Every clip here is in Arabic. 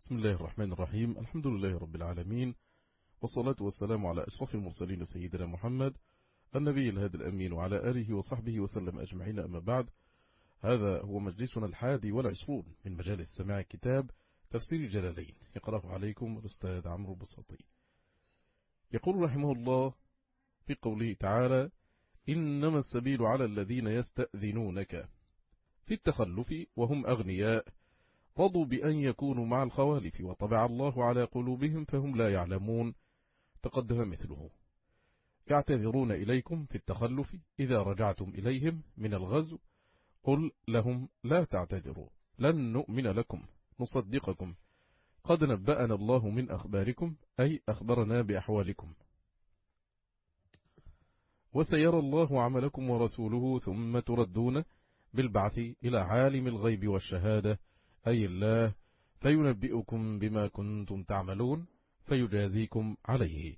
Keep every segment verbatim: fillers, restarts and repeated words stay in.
بسم الله الرحمن الرحيم. الحمد لله رب العالمين، والصلاة والسلام على أشرف المرسلين سيدنا محمد النبي الهادي الأمين وعلى آله وصحبه وسلم أجمعين. أما بعد، هذا هو مجلسنا الحادي والعشرون من مجالس سماع كتاب تفسير جلالين، يقرأه عليكم الأستاذ عمرو بساطي. يقول رحمه الله في قوله تعالى: إنما السبيل على الذين يستأذنونك في التخلف وهم أغنياء رضوا بأن يكونوا مع الخوالف وطبع الله على قلوبهم فهم لا يعلمون. تقدم مثله. يعتذرون إليكم في التخلف إذا رجعتم إليهم من الغزو، قل لهم لا تعتذروا لن نؤمن لكم نصدقكم قد نبأنا الله من أخباركم، أي أخبرنا بأحوالكم، وسيرى الله عملكم ورسوله ثم تردون بالبعث إلى عالم الغيب والشهادة أي الله، فينبئكم بما كنتم تعملون فيجازيكم عليه.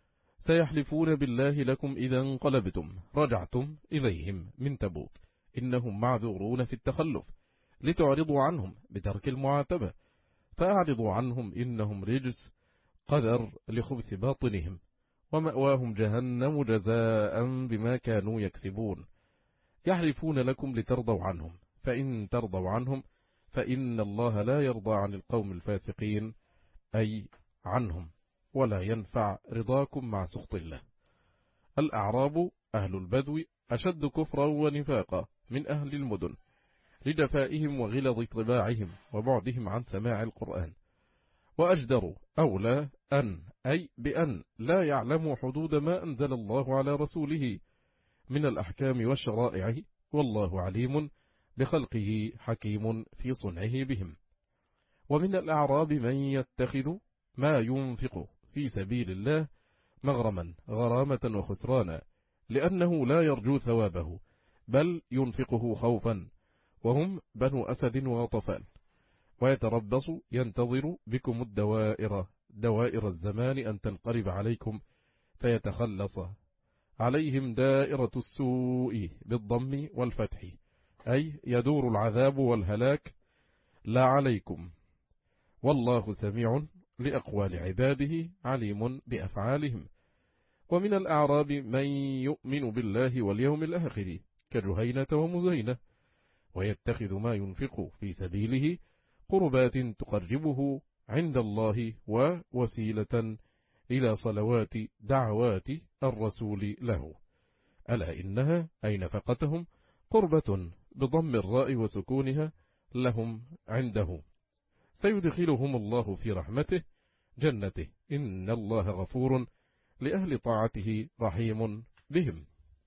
سيحلفون بالله لكم إذا انقلبتم رجعتم إليهم من تبوك إنهم معذورون في التخلف لتعرضوا عنهم بترك المعاتبة، فأعرضوا عنهم إنهم رجس قدر لخبث باطنهم، ومأواهم جهنم جزاء بما كانوا يكسبون. يحلفون لكم لترضوا عنهم، فإن ترضوا عنهم فإن الله لا يرضى عن القوم الفاسقين أي عنهم، ولا ينفع رضاكم مع سخط الله. الأعراب أهل البدو أشد كفرا ونفاقا من أهل المدن لجفائهم وغلظ طباعهم وبعدهم عن سماع القرآن، وأجدروا أولى أن أي بأن لا يعلموا حدود ما أنزل الله على رسوله من الأحكام والشرائع، والله عليم بخلقه حكيم في صنعه بهم. ومن الأعراب من يتخذ ما ينفق في سبيل الله مغرما غرامة وخسرانا لأنه لا يرجو ثوابه، بل ينفقه خوفا، وهم بنو أسد وغطفان. ويتربص ينتظر بكم الدوائر دوائر الزمان أن تنقلب عليكم فيتخلص عليهم دائرة السوء بالضم والفتح، أي يدور العذاب والهلاك لا عليكم، والله سميع لأقوال عباده عليم بأفعالهم. ومن الأعراب من يؤمن بالله واليوم الآخر كجهينة ومزينة، ويتخذ ما ينفق في سبيله قربات تقربه عند الله ووسيلة إلى صلوات دعوات الرسول له، ألا إنها أي نفقتهم قربة بضم الراء وسكونها لهم عنده، سيدخلهم الله في رحمته جنته إن الله غفور لأهل طاعته رحيم بهم.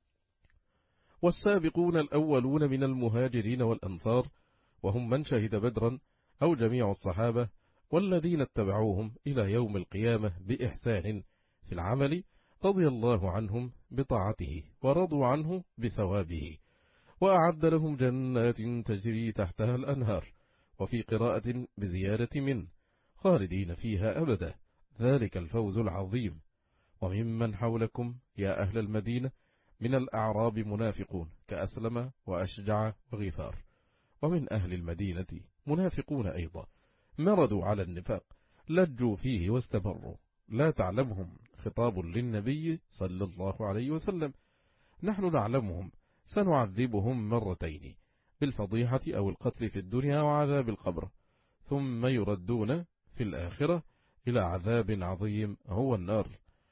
والسابقون الأولون من المهاجرين والأنصار وهم من شهد بدرا أو جميع الصحابة والذين اتبعوهم إلى يوم القيامة بإحسان في العمل رضي الله عنهم بطاعته ورضوا عنه بثوابه، وأعد لهم جنات تجري تحتها الأنهار، وفي قراءة بزيادة من خالدين فيها أبدا، ذلك الفوز العظيم. وممن حولكم يا أهل المدينة من الأعراب منافقون كأسلم وأشجع وغفار، ومن أهل المدينة منافقون أيضا مردوا على النفاق لجوا فيه واستمروا، لا تعلمهم خطاب للنبي صلى الله عليه وسلم، نحن نعلمهم سنعذبهم مرتين بالفضيحة أو القتل في الدنيا وعذاب القبر، ثم يردون في الآخرة إلى عذاب عظيم هو النار.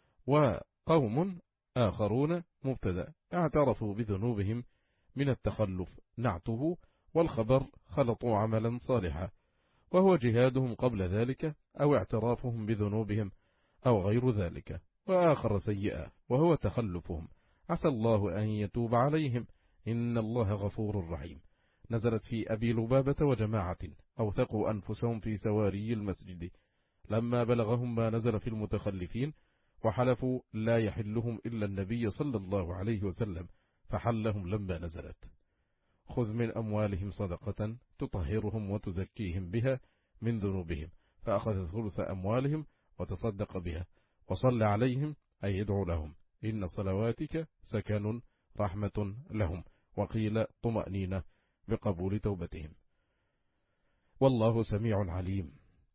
وقوم آخرون مبتدأ اعترفوا بذنوبهم من التخلف نعته، والخبر خلطوا عملا صالحا وهو جهادهم قبل ذلك أو اعترافهم بذنوبهم أو غير ذلك، وآخر سيئا وهو تخلفهم عسى الله أن يتوب عليهم إن الله غفور رحيم. نزلت في أبي لبابة وجماعة أوثقوا أنفسهم في سواري المسجد لما بلغهم ما نزل في المتخلفين، وحلفوا لا يحلهم إلا النبي صلى الله عليه وسلم فحلهم لما نزلت. خذ من أموالهم صدقة تطهرهم وتزكيهم بها من ذنوبهم، فأخذ ثلث أموالهم وتصدق بها، وصل عليهم أي يدعو لهم إن صلواتك سكن رحمة لهم، وقيل طمأنينة بقبول توبتهم، والله سميع عليم.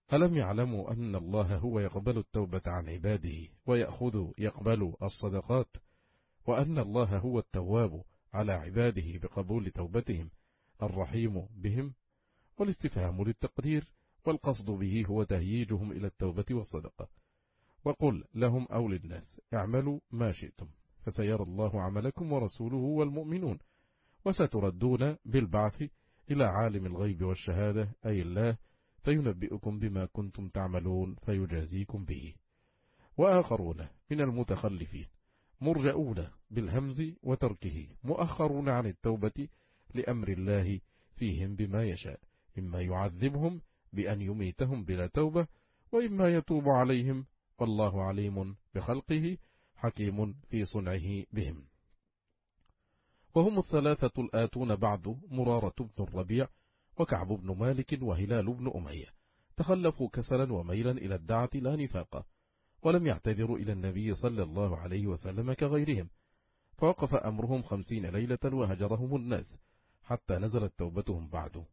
ألم يعلموا أن الله هو يقبل التوبة عن عباده ويأخذ يقبل الصدقات، وأن الله هو التواب على عباده بقبول توبتهم الرحيم بهم؟ والاستفهام للتقدير، والقصد به هو تهييجهم إلى التوبة والصدقة. وقل لهم أو للناس اعملوا ما شئتم فسيرى الله عملكم ورسوله والمؤمنون، وستردون بالبعث إلى عالم الغيب والشهادة أي الله، فينبئكم بما كنتم تعملون فيجازيكم به. وآخرون من المتخلفين مرجؤون بالهمز وتركه مؤخرون عن التوبة لأمر الله فيهم بما يشاء، إما يعذبهم بأن يميتهم بلا توبة، وإما يتوب عليهم، والله عليم بخلقه حكيم في صنعه بهم. وهم الثلاثة الآتون بعد مرارة بن الربيع وكعب بن مالك وهلال بن أمية، تخلفوا كسلا وميلا إلى الدعة لا نفاق، ولم يعتذروا إلى النبي صلى الله عليه وسلم كغيرهم، فوقف أمرهم خمسين ليلة وهجرهم الناس حتى نزلت توبتهم بعد.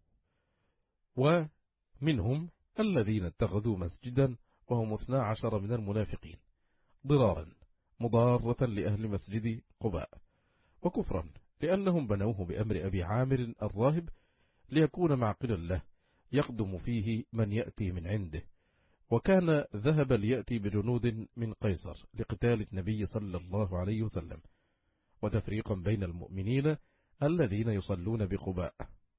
ومنهم الذين اتخذوا مسجدا وهم اثنا عشر من المنافقين ضرارا مضارة لأهل مسجد قباء، وكفرا لأنهم بنوه بأمر أبي عامر الراهب ليكون معقلا له يقدم فيه من يأتي من عنده، وكان ذهب ليأتي بجنود من قيصر لقتال النبي صلى الله عليه وسلم، وتفريقا بين المؤمنين الذين يصلون بقباء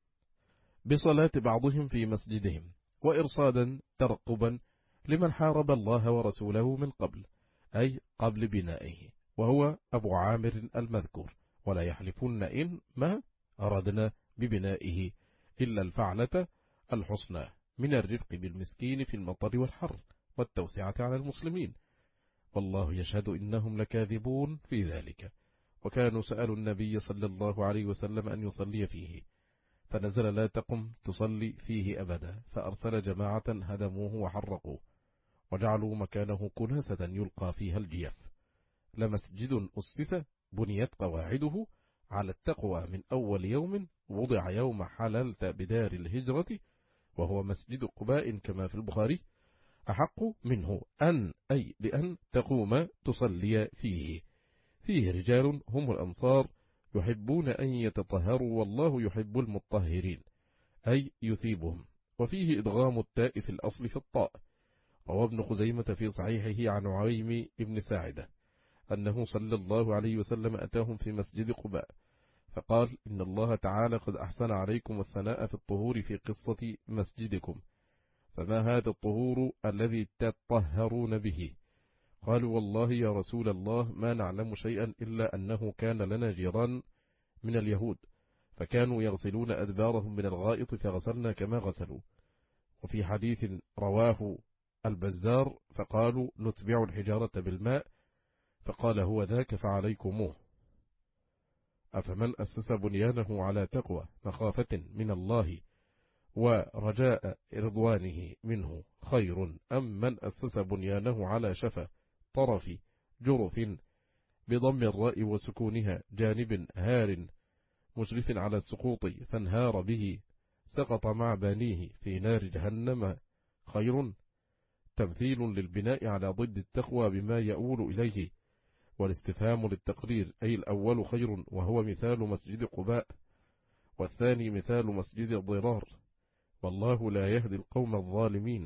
بصلاة بعضهم في مسجدهم، وإرصادا ترقبا لمن حارب الله ورسوله من قبل، أي قبل بنائه، وهو أبو عامر المذكور، ولا يحلفن إن ما أردنا ببنائه إلا الفعلة الحسنى من الرفق بالمسكين في المطر والحر والتوسعة على المسلمين، والله يشهد إنهم لكاذبون في ذلك. وكانوا سألوا النبي صلى الله عليه وسلم أن يصلي فيه، فنزل لا تقم تصلي فيه أبدا، فأرسل جماعة هدموه وحرقوه وجعلوا مكانه كناسة يلقى فيها الجيف. لمسجد أسس بنيت قواعده على التقوى من أول يوم وضع يوم حللت بدار الهجرة، وهو مسجد قباء كما في البخاري، أحق منه أن أي بأن تقوم تصلي فيه. فيه رجال هم الأنصار يحبون أن يتطهروا والله يحب المطهرين، أي يثيبهم. وفيه إدغام التاء في الأصل في الطاء. روى ابن خزيمة في صحيحه عن عويم ابن ساعدة أنه صلى الله عليه وسلم أتاهم في مسجد قباء فقال: إن الله تعالى قد أحسن عليكم الثناء في الطهور في قصة مسجدكم، فما هذا الطهور الذي تطهرون به؟ قالوا: والله يا رسول الله ما نعلم شيئا إلا أنه كان لنا جيران من اليهود فكانوا يغسلون أدبارهم من الغائط فغسلنا كما غسلوا. وفي حديث رواه البزار فقالوا: نتبع الحجارة بالماء، فقال: هو ذاك فعليكموه. أفمن أسس بنيانه على تقوى مخافة من الله ورجاء رضوانه منه خير أم من أسس بنيانه على شفا طرف جرف بضم الراء وسكونها جانب هار مشرف على السقوط فانهار به سقط مع بانيه في نار جهنم خير؟ تمثيل للبناء على ضد التقوى بما يؤول إليه، والاستفهام للتقرير، أي الأول خير وهو مثال مسجد قباء، والثاني مثال مسجد الضرار، والله لا يهدي القوم الظالمين.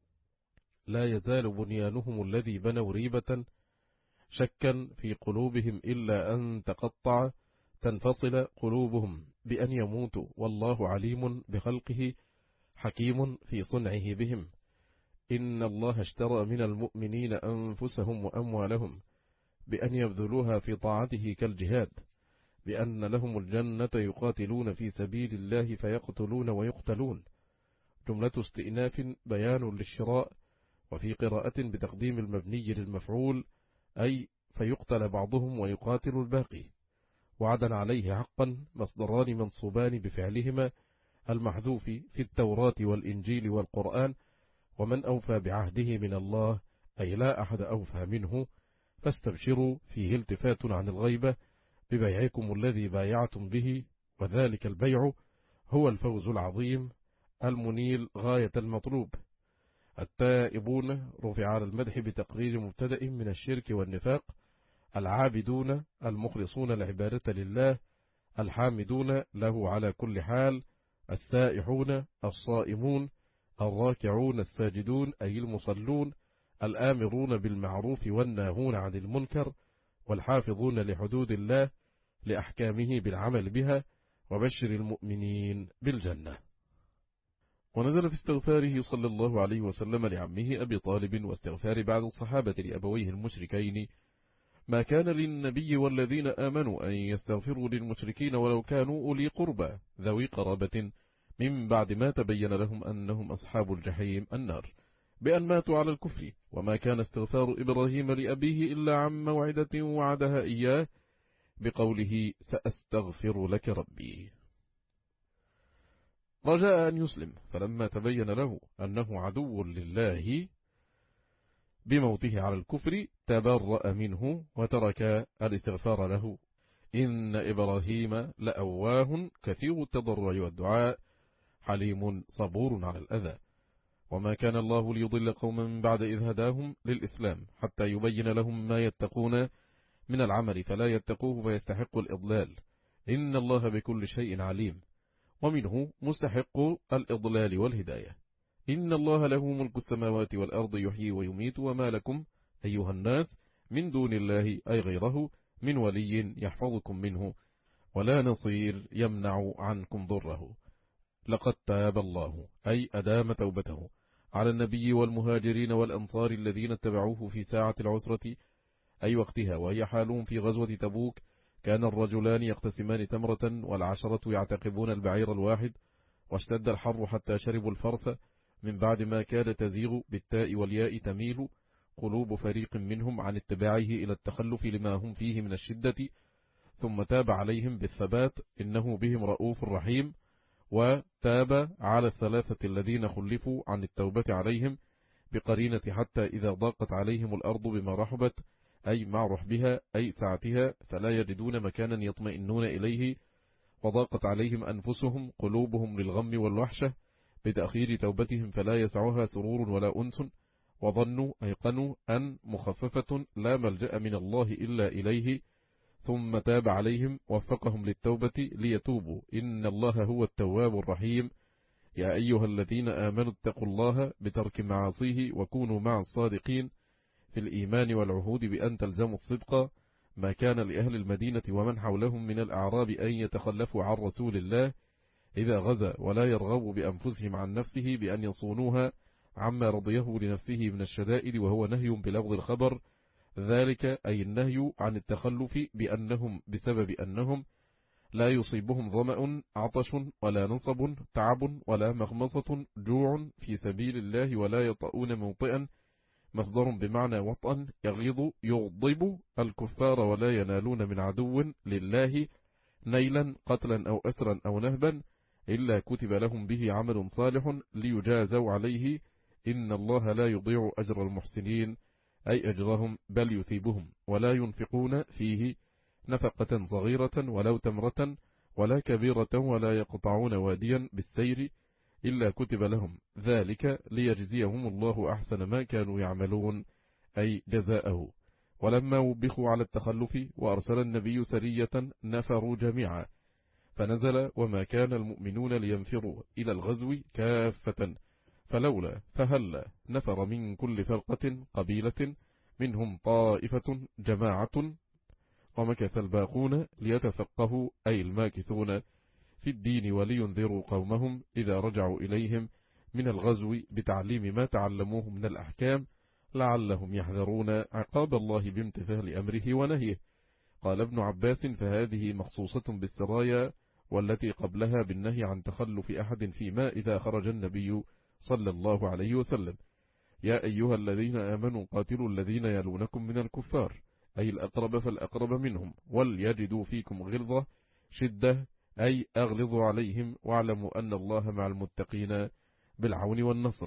لا يزال بنيانهم الذي بنوا ريبة شكا في قلوبهم إلا أن تقطع تنفصل قلوبهم بأن يموتوا، والله عليم بخلقه حكيم في صنعه بهم. إن الله اشترى من المؤمنين أنفسهم وأموالهم بأن يبذلوها في طاعته كالجهاد، بأن لهم الجنة يقاتلون في سبيل الله فيقتلون ويقتلون. جملة استئناف بيان للشراء، وفي قراءة بتقديم المبني للمفعول، أي فيقتل بعضهم ويقاتل الباقي. وعدا عليه حقا مصدران منصوبان بفعلهما المحذوف في التوراة والإنجيل والقرآن، ومن أوفى بعهده من الله أي لا أحد أوفى منه، فاستبشروا فيه التفات عن الغيبة ببيعكم الذي بايعتم به، وذلك البيع هو الفوز العظيم المنيل غاية المطلوب. التائبون رفع على المدح بتقرير مبتدأ من الشرك والنفاق. العابدون المخلصون العبادة لله الحامدون له على كل حال. السائحون الصائمون الراكعون الساجدون أي المصلون. الآمرون بالمعروف والناهون عن المنكر والحافظون لحدود الله لأحكامه بالعمل بها. وبشر المؤمنين بالجنة. ونزل في استغفاره صلى الله عليه وسلم لعمه أبي طالب واستغفار بعض الصحابة لأبويه المشركين: ما كان للنبي والذين آمنوا أن يستغفروا للمشركين ولو كانوا أولي قربى ذوي قرابة من بعد ما تبين لهم أنهم أصحاب الجحيم النار بأن ماتوا على الكفر. وما كان استغفار إبراهيم لأبيه إلا عن موعدة وعدها إياه بقوله سأستغفر لك ربي. رجاء أن يسلم، فلما تبين له أنه عدو لله بموته على الكفر تبرأ منه وترك الاستغفار له. إن إبراهيم لأواه كثير التضرع والدعاء حليم صبور على الأذى. وما كان الله ليضل قوما بعد إذ هداهم للإسلام حتى يبين لهم ما يتقون من العمل فلا يتقوه فيستحق الإضلال. إن الله بكل شيء عليم، ومنه مستحق الإضلال والهداية. إن الله له ملك السماوات والأرض يحيي ويميت وما لكم أيها الناس من دون الله أي غيره من ولي يحفظكم منه ولا نصير يمنع عنكم ضره. لقد تاب الله أي أدام توبته على النبي والمهاجرين والأنصار الذين اتبعوه في ساعة العسرة أي وقتها، وهي حالهم في غزوة تبوك. كان الرجلان يقتسمان تمرة والعشرة يعتقبون البعير الواحد، واشتد الحر حتى شربوا الفرث من بعد ما كاد تزيغ بالتاء والياء تميل قلوب فريق منهم عن اتباعه إلى التخلف لما هم فيه من الشدة، ثم تاب عليهم بالثبات إنه بهم رؤوف رحيم. وتاب على الثلاثة الذين خلفوا عن التوبة عليهم بقرينة حتى إذا ضاقت عليهم الأرض بما رحبت أي مع رحبها أي سعتها فلا يجدون مكانا يطمئنون إليه، وضاقت عليهم أنفسهم قلوبهم للغم والوحشة بتأخير توبتهم فلا يسعها سرور ولا أنس، وظنوا أيقنوا أن مخففة لا ملجأ من الله إلا إليه، ثم تاب عليهم وفقهم للتوبة ليتوبوا إن الله هو التواب الرحيم. يا أيها الذين آمنوا اتقوا الله بترك معاصيه وكونوا مع الصادقين في الإيمان والعهود بأن تلزموا الصدق. ما كان لأهل المدينة ومن حولهم من الأعراب أن يتخلفوا عن رسول الله إذا غزا ولا يرغبوا بأنفسهم عن نفسه بأن يصونوها عما رضيه لنفسه من الشدائد، وهو نهي بلغض الخبر، ذلك أي النهي عن التخلف بأنهم بسبب أنهم لا يصيبهم ظمأ عطش ولا نصب تعب ولا مغمصة جوع في سبيل الله ولا يطؤون موطئا مصدر بمعنى وطئا يغيظ يغضب الكفار ولا ينالون من عدو لله نيلا قتلا أو أسرا أو نهبا إلا كتب لهم به عمل صالح ليجازوا عليه إن الله لا يضيع أجر المحسنين أي أجرهم بل يثيبهم. ولا ينفقون فيه نفقة صغيرة ولو تمرة ولا كبيرة ولا يقطعون واديا بالسير إلا كتب لهم ذلك ليجزيهم الله أحسن ما كانوا يعملون أي جزاءه. ولما وبخوا على التخلف وأرسل النبي سرية نفروا جميعا، فنزل وما كان المؤمنون لينفروا إلى الغزو كافة فلولا فهلا نفر من كل فرقة قبيلة منهم طائفة جماعة ومكث الباقون ليتفقهوا أي الماكثون في الدين ولينذروا قومهم إذا رجعوا إليهم من الغزو بتعليم ما تعلموه من الأحكام لعلهم يحذرون عقاب الله بامتثال أمره ونهيه. قال ابن عباس فهذه مخصوصة بالسرايا والتي قبلها بالنهي عن تخلف أحد فيما إذا خرج النبي صلى الله عليه وسلم. يا أيها الذين آمنوا قاتلوا الذين يلونكم من الكفار أي الأقرب فالأقرب منهم وليجدوا فيكم غلظة شدة أي أغلظوا عليهم واعلموا أن الله مع المتقين بالعون والنصر.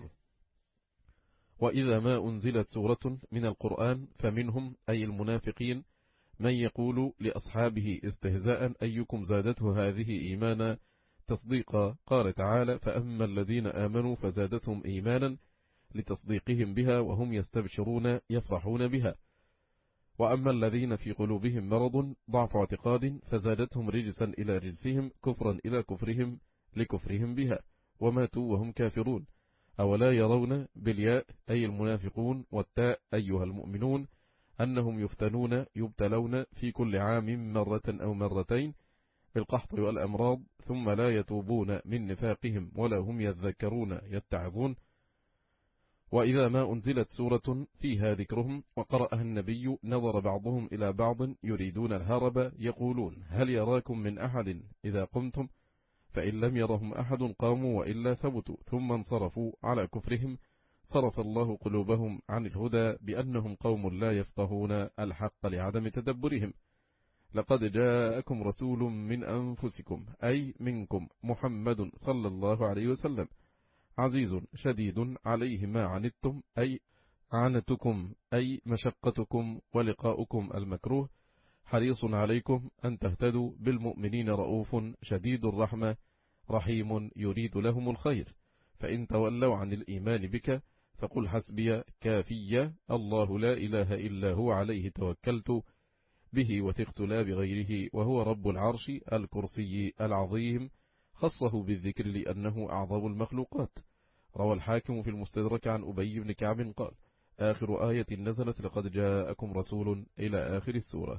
وإذا ما أنزلت سورة من القرآن فمنهم أي المنافقين من يقول لأصحابه استهزاء أيكم زادته هذه إيمانا تصديقا. قال تعالى فأما الذين آمنوا فزادتهم إيمانا لتصديقهم بها وهم يستبشرون يفرحون بها. وأما الذين في قلوبهم مرض ضعف اعتقاد فزادتهم رجسا إلى رجسهم كفرا إلى كفرهم لكفرهم بها وماتوا وهم كافرون. أولا يرون بالياء أي المنافقون والتاء أيها المؤمنون أنهم يفتنون يبتلون في كل عام مرة أو مرتين بالقحط والأمراض ثم لا يتوبون من نفاقهم ولا هم يذكرون يتعظون. وإذا ما أنزلت سورة فيها ذكرهم وقرأها النبي نظر بعضهم إلى بعض يريدون الهرب يقولون هل يراكم من أحد إذا قمتم؟ فإن لم يرهم أحد قاموا وإلا ثبتوا ثم انصرفوا على كفرهم. صرف الله قلوبهم عن الهدى بأنهم قوم لا يفقهون الحق لعدم تدبرهم. لقد جاءكم رسول من أنفسكم أي منكم محمد صلى الله عليه وسلم عزيز شديد عليه ما عنتم أي عنتكم أي مشقتكم ولقاؤكم المكروه حريص عليكم أن تهتدوا بالمؤمنين رؤوف شديد الرحمة رحيم يريد لهم الخير. فإن تولوا عن الإيمان بك فقل حسبي كافية الله لا إله إلا هو عليه توكلت به وثقت لا بغيره وهو رب العرش الكرسي العظيم خصه بالذكر لأنه أعظم المخلوقات. روى الحاكم في المستدرك عن أبي بن كعب قال آخر آية نزلت لقد جاءكم رسول إلى آخر السورة.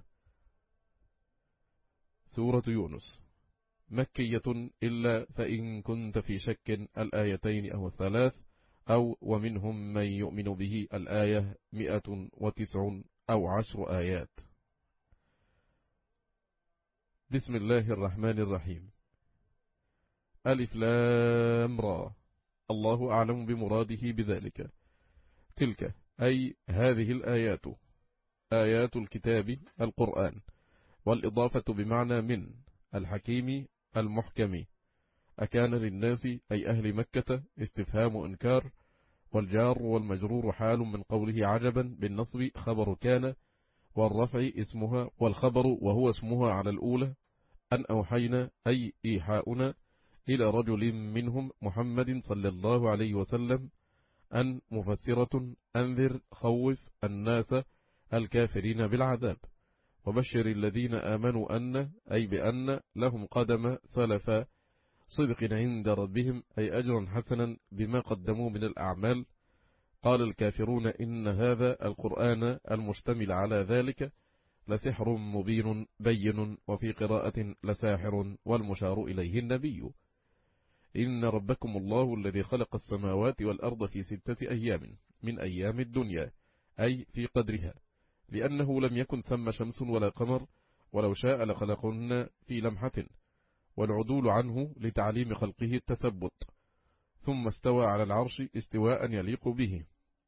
سورة يونس مكية إلا فإن كنت في شك الآيتين أو الثلاث أو ومنهم من يؤمن به الآية مئة وتسع أو عشر آيات. بسم الله الرحمن الرحيم. ألف لام را الله أعلم بمراده بذلك. تلك أي هذه الآيات آيات الكتاب القرآن والإضافة بمعنى من الحكيم المحكم. أكان للناس أي أهل مكة استفهام إنكار والجار والمجرور حال من قوله عجبا بالنصب خبر كان والرفع اسمها والخبر وهو اسمها على الأولى أن أوحينا أي إيحاؤنا إلى رجل منهم محمد صلى الله عليه وسلم أن مفسرة أنذر خوف الناس الكافرين بالعذاب وبشر الذين آمنوا أن أي بأن لهم قدم سلف صدق عند ربهم أي أجرا حسنا بما قدموا من الأعمال. قال الكافرون إن هذا القرآن المشتمل على ذلك لسحر مبين بين وفي قراءة لساحر والمشار إليه النبي. إن ربكم الله الذي خلق السماوات والأرض في ستة أيام من أيام الدنيا أي في قدرها لأنه لم يكن ثم شمس ولا قمر ولو شاء لخلقهن في لمحة والعدول عنه لتعليم خلقه التثبت. ثم استوى على العرش استواء يليق به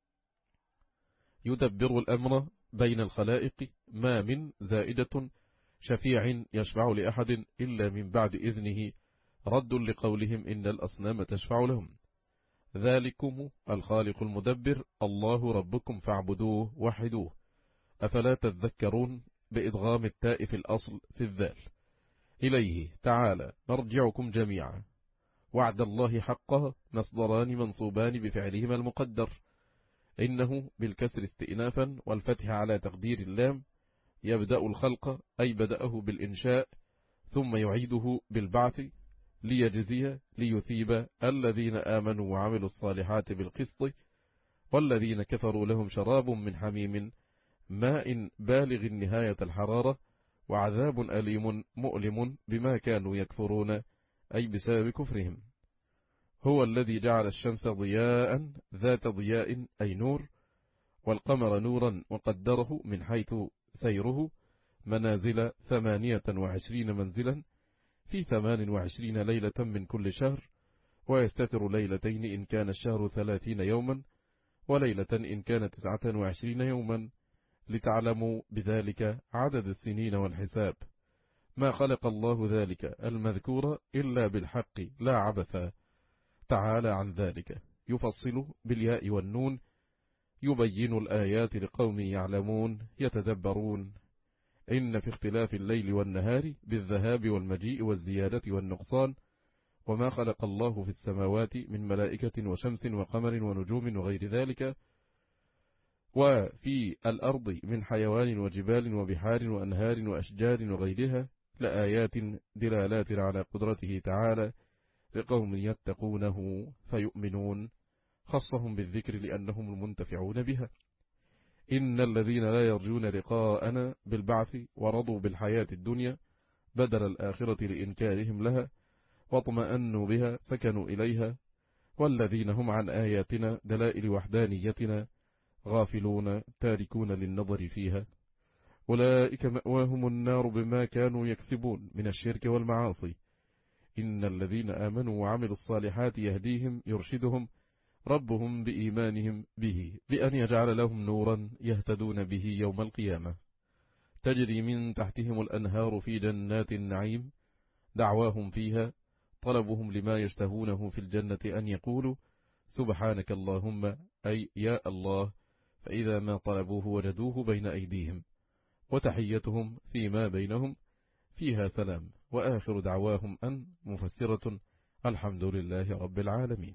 يدبر الأمر بين الخلائق ما من زائدة شفيع يشفع لأحد إلا من بعد إذنه رد لقولهم إن الأصنام تشفع لهم. ذلكم الخالق المدبر الله ربكم فاعبدوه وحدوه. أفلا تذكرون بإدغام التاء في الأصل في الذال. إليه تعالى مرجعكم جميعا. وعد الله حقه مصدران منصوبان بفعلهما المقدر إنه بالكسر استئنافا والفتح على تقدير اللام يبدأ الخلق أي بدأه بالإنشاء ثم يعيده بالبعث ليجزي ليثيب الذين آمنوا وعملوا الصالحات بالقسط والذين كفروا لهم شراب من حميم ماء بالغ النهاية الحرارة وعذاب أليم مؤلم بما كانوا يكفرون أي بسبب كفرهم. هو الذي جعل الشمس ضياء ذات ضياء أي نور والقمر نورا وقدره من حيث سيره منازل ثمانية وعشرين منزلا في ثمان وعشرين ليلة من كل شهر ويستتر ليلتين إن كان الشهر ثلاثين يوما وليلة إن كان تسعة وعشرين يوما لتعلموا بذلك عدد السنين والحساب. ما خلق الله ذلك المذكور إلا بالحق لا عبثا. تعالى عن ذلك يفصل بالياء والنون يبين الآيات لقوم يعلمون يتدبرون. إن في اختلاف الليل والنهار بالذهاب والمجيء والزيادة والنقصان وما خلق الله في السماوات من ملائكة وشمس وقمر ونجوم وغير ذلك، وفي الأرض من حيوان وجبال وبحار وأنهار وأشجار وغيرها لآيات دلالات على قدرته تعالى لقوم يتقونه فيؤمنون، خصهم بالذكر لأنهم المنتفعون بها. إن الذين لا يرجون لقاءنا بالبعث ورضوا بالحياة الدنيا بدل الآخرة لإنكارهم لها واطمأنوا بها سكنوا إليها، والذين هم عن آياتنا دلائل وحدانيتنا غافلون تاركون للنظر فيها أولئك مأواهم النار بما كانوا يكسبون من الشرك والمعاصي. إن الذين آمنوا وعملوا الصالحات يهديهم يرشدهم ربهم بإيمانهم به بأن يجعل لهم نورا يهتدون به يوم القيامة تجري من تحتهم الأنهار في جنات النعيم دعواهم فيها طلبهم لما يشتهونه في الجنة أن يقولوا سبحانك اللهم أي يا الله، فإذا ما طلبوه وجدوه بين أيديهم، وتحيتهم فيما بينهم فيها سلام، وآخر دعواهم أن مفسرة الحمد لله رب العالمين.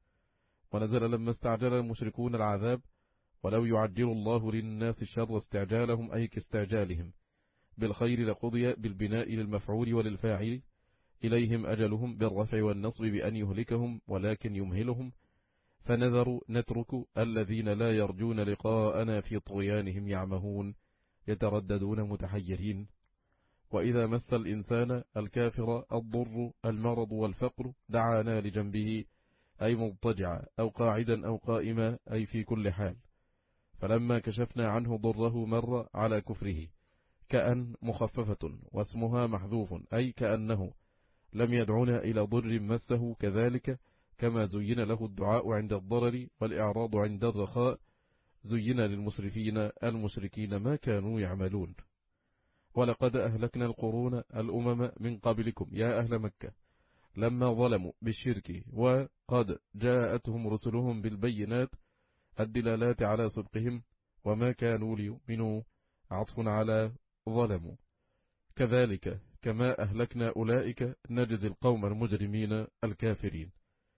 ونزل لما استعجل المشركون العذاب ولو يعجل الله للناس الشر استعجالهم أي كاستعجالهم بالخير لقضي بالبناء للمفعول وللفاعل إليهم أجلهم بالرفع والنصب بأن يهلكهم ولكن يمهلهم، فنذر نترك الذين لا يرجون لقاءنا في طغيانهم يعمهون يترددون متحيرين. وإذا مس الإنسان الكافر الضر المرض والفقر دعانا لجنبه أي مضطجعا أو قاعدا أو قائما أي في كل حال، فلما كشفنا عنه ضره مر على كفره كأن مخففة واسمها محذوف أي كأنه لم يدعنا إلى ضر مسه، كذلك كما زين له الدعاء عند الضرر والإعراض عند الرخاء زين للمسرفين المشركين ما كانوا يعملون. ولقد أهلكنا القرون الأمم من قبلكم يا أهل مكة لما ظلموا بالشرك وقد جاءتهم رسلهم بالبينات الدلالات على صدقهم وما كانوا ليؤمنوا عطف على ظلموا، كذلك كما أهلكنا أولئك نجزي القوم المجرمين الكافرين.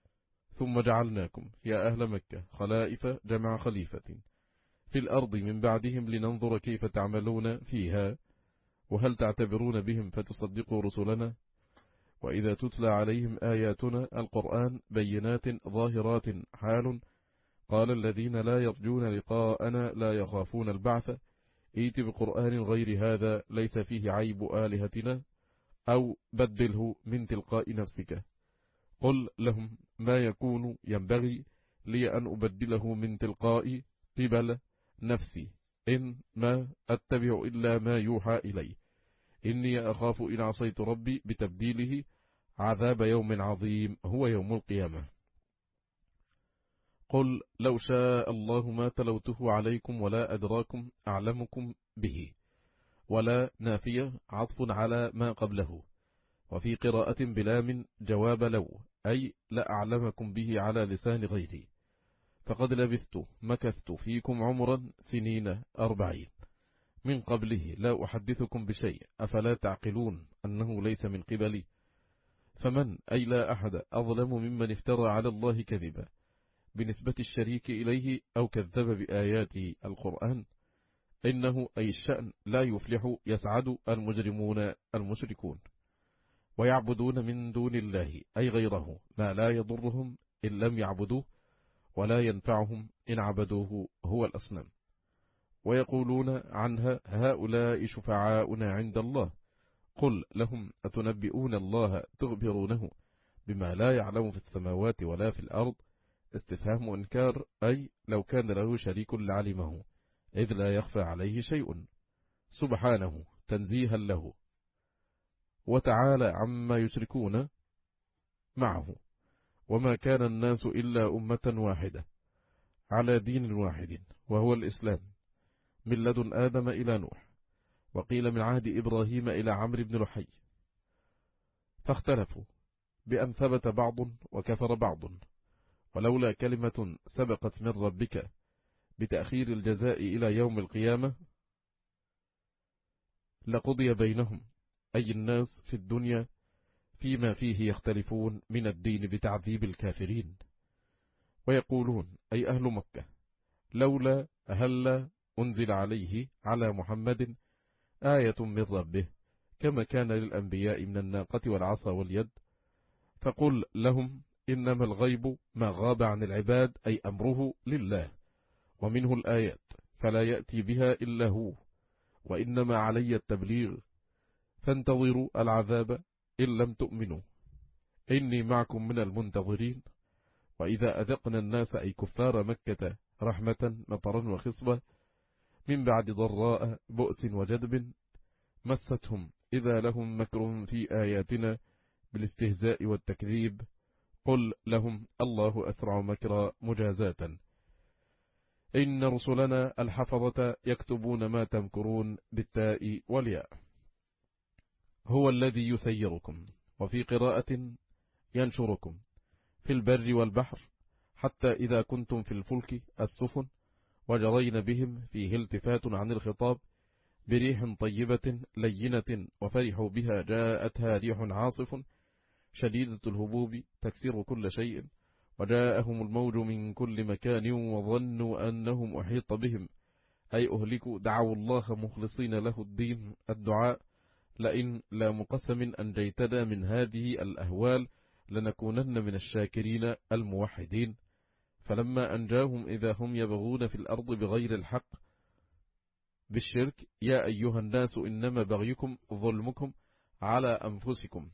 ثم جعلناكم يا أهل مكة خلائف جمع خليفة في الأرض من بعدهم لننظر كيف تعملون فيها وهل تعتبرون بهم فتصدقوا رسلنا. وإذا تتلى عليهم آياتنا القرآن بينات ظاهرات حال قال الذين لا يرجون لقاءنا لا يخافون البعث ائت بقرآن غير هذا ليس فيه عيب آلهتنا أو بدله من تلقاء نفسك. قل لهم ما يكون ينبغي لي أن أبدله من تلقاء قبل نفسي إن ما أتبع إلا ما يوحى إلي إني أخاف إن عصيت ربي بتبديله عذاب يوم عظيم هو يوم القيامة. قل لو شاء الله ما تلوته عليكم ولا أدراكم أعلمكم به، ولا نافية عطف على ما قبله، وفي قراءة بلام جواب لو أي لا أعلمكم به على لسان غيري، فقد لبثت مكثت فيكم عمرا سنين أربعين من قبله لا أحدثكم بشيء أفلا تعقلون أنه ليس من قبلي. فمن أي لا أحد أظلم ممن افترى على الله كذبا بنسبة الشريك إليه أو كذب بآيات القرآن، إنه أي الشأن لا يفلح يسعد المجرمون المشركون ويعبدون من دون الله أي غيره ما لا يضرهم إن لم يعبدوه ولا ينفعهم إن عبدوه هو الأصنام، ويقولون عنها هؤلاء شفعاؤنا عند الله. قل لهم أتنبئون الله تخبرونه بما لا يعلم في السماوات ولا في الأرض، استفهام إنكار أي لو كان له شريك لعلمه إذ لا يخفى عليه شيء سبحانه تنزيها له وتعالى عما يشركون معه. وما كان الناس إلا أمة واحدة على دين واحد وهو الإسلام من لدن آدم إلى نوح، وقيل من عهد إبراهيم إلى عمرو بن لحي، فاختلفوا بأن ثبت بعض وكفر بعض، ولولا كلمة سبقت من ربك بتأخير الجزاء إلى يوم القيامة لقضي بينهم أي الناس في الدنيا فيما فيه يختلفون من الدين بتعذيب الكافرين. ويقولون أي أهل مكة لولا هل أنزل عليه على محمد آية من ربه كما كان للأنبياء من الناقة والعصا واليد. فقل لهم إنما الغيب ما غاب عن العباد أي أمره لله، ومنه الآيات فلا يأتي بها إلا هو، وإنما علي التبليغ، فانتظروا العذاب إن لم تؤمنوا، إني معكم من المنتظرين. وإذا أذقنا الناس أي كفار مكة رحمة مطرا وخصبة من بعد ضراء بؤس وجدب مستهم إذا لهم مكر في آياتنا بالاستهزاء والتكذيب، قل لهم الله أسرع مكرا مجازاة، إن رسلنا الحفظة يكتبون ما تمكرون بالتاء والياء. هو الذي يسيركم، وفي قراءة ينشركم في البر والبحر، حتى إذا كنتم في الفلك السفن وجرين بهم فيه التفات عن الخطاب بريح طيبة لينة وفرحوا بها جاءتها ريح عاصف شديدة الهبوب تكسر كل شيء، وجاءهم الموج من كل مكان وظنوا أنهم أحيط بهم أي أهلكوا، دعوا الله مخلصين له الدين الدعاء لئن لا مقسم أنجيتنا من هذه الأهوال لنكونن من الشاكرين الموحدين. فلما أنجاهم إذا هم يبغون في الأرض بغير الحق بالشرك، يا أيها الناس إنما بغيكم ظلمكم على أنفسكم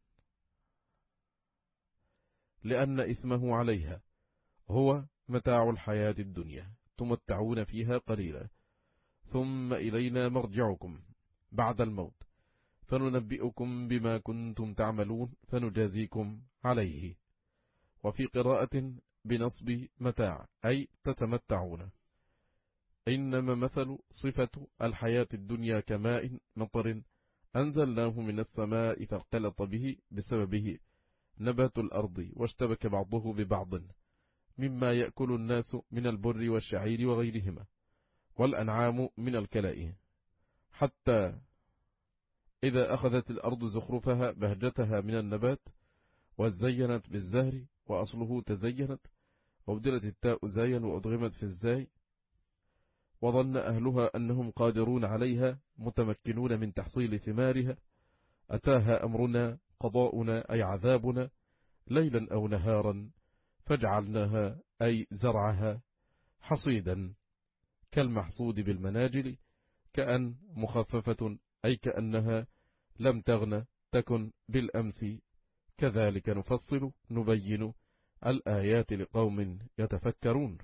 لأن إثمه عليها هو متاع الحياة الدنيا تمتعون فيها قليلا، ثم إلينا مرجعكم بعد الموت فننبئكم بما كنتم تعملون فنجازيكم عليه. وفي قراءة بنصب متاع أي تتمتعون. إنما مثل صفة الحياة الدنيا كماء مطر أنزلناه من السماء فاختلط به بسببه نبات الأرض واشتبك بعضه ببعض مما يأكل الناس من البر والشعير وغيرهما والأنعام من الكلائه، حتى إذا أخذت الأرض زخرفها بهجتها من النبات وزينت بالزهر وأصله تزينت وابدلت التاء زايا وأدغمت في الزاي، وظن أهلها أنهم قادرون عليها متمكنون من تحصيل ثمارها، أتاها أمرنا قضاؤنا أي عذابنا ليلا أو نهارا فجعلناها أي زرعها حصيدا كالمحصود بالمناجل، كأن مخففة أي كأنها لم تغن تكن بالأمس، كذلك نفصل نبين الآيات لقوم يتفكرون.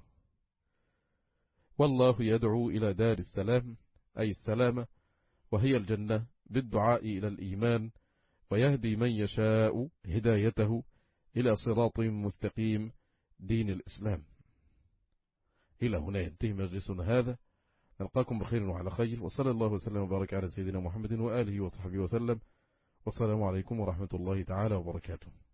والله يدعو إلى دار السلام أي السلامة وهي الجنة بالدعاء إلى الإيمان، ويهدي من يشاء هدايته إلى صراط مستقيم دين الإسلام. إلى هنا ينتهي مجلسنا هذا، نلقاكم بخير وعلى خير، وصلى الله وسلم وبارك على سيدنا محمد وآله وصحبه وسلم، والسلام عليكم ورحمة الله تعالى وبركاته.